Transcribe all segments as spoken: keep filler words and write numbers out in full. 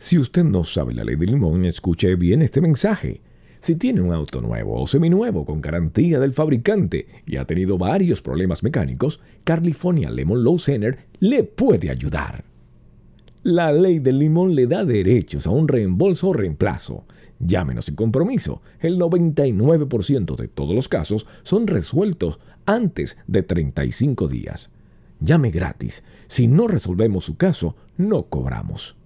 Si usted no sabe la ley del limón, escuche bien este mensaje. Si tiene un auto nuevo o seminuevo con garantía del fabricante y ha tenido varios problemas mecánicos, California Lemon Loan Center le puede ayudar. La ley del limón le da derechos a un reembolso o reemplazo. Llámenos sin compromiso. El noventa y nueve por ciento de todos los casos son resueltos antes de treinta y cinco días. Llame gratis. Si no resolvemos su caso, no cobramos.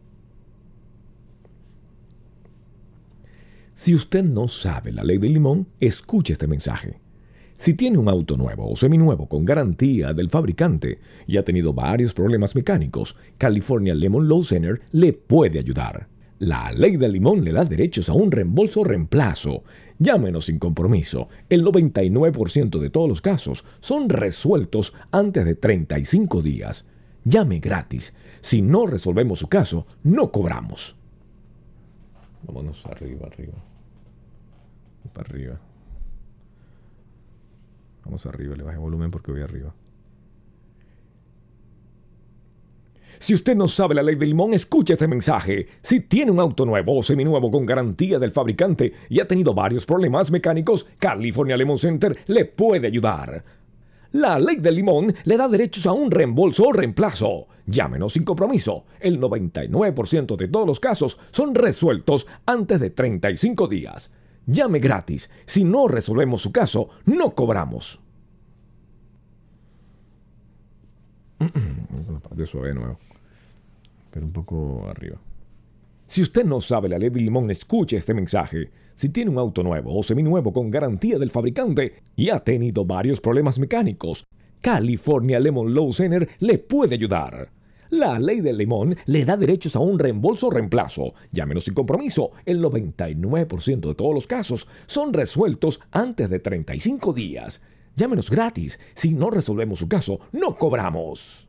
Si usted no sabe la ley del limón, escuche este mensaje. Si tiene un auto nuevo o seminuevo con garantía del fabricante y ha tenido varios problemas mecánicos, California Lemon Loan Center le puede ayudar. La ley del limón le da derechos a un reembolso o reemplazo. Llámenos sin compromiso. El noventa y nueve por ciento de todos los casos son resueltos antes de treinta y cinco días. Llame gratis. Si no resolvemos su caso, no cobramos. Vámonos arriba, arriba. Para arriba. Vamos arriba, le bajé el volumen porque voy arriba. Si usted no sabe la ley del limón, escuche este mensaje. Si tiene un auto nuevo o seminuevo con garantía del fabricante y ha tenido varios problemas mecánicos, California Lemon Center le puede ayudar. La ley del limón le da derechos a un reembolso o reemplazo. Llámenos sin compromiso. El noventa y nueve por ciento de todos los casos son resueltos antes de treinta y cinco días. Llame gratis. Si no resolvemos su caso, no cobramos. La parte suave de nuevo. Pero un poco arriba. Si usted no sabe la ley del limón, escuche este mensaje. Si tiene un auto nuevo o seminuevo con garantía del fabricante y ha tenido varios problemas mecánicos, California Lemon Loan Center le puede ayudar. La ley del limón le da derechos a un reembolso o reemplazo. Llámenos sin compromiso. El noventa y nueve por ciento de todos los casos son resueltos antes de treinta y cinco días. Llámenos gratis. Si no resolvemos su caso, no cobramos.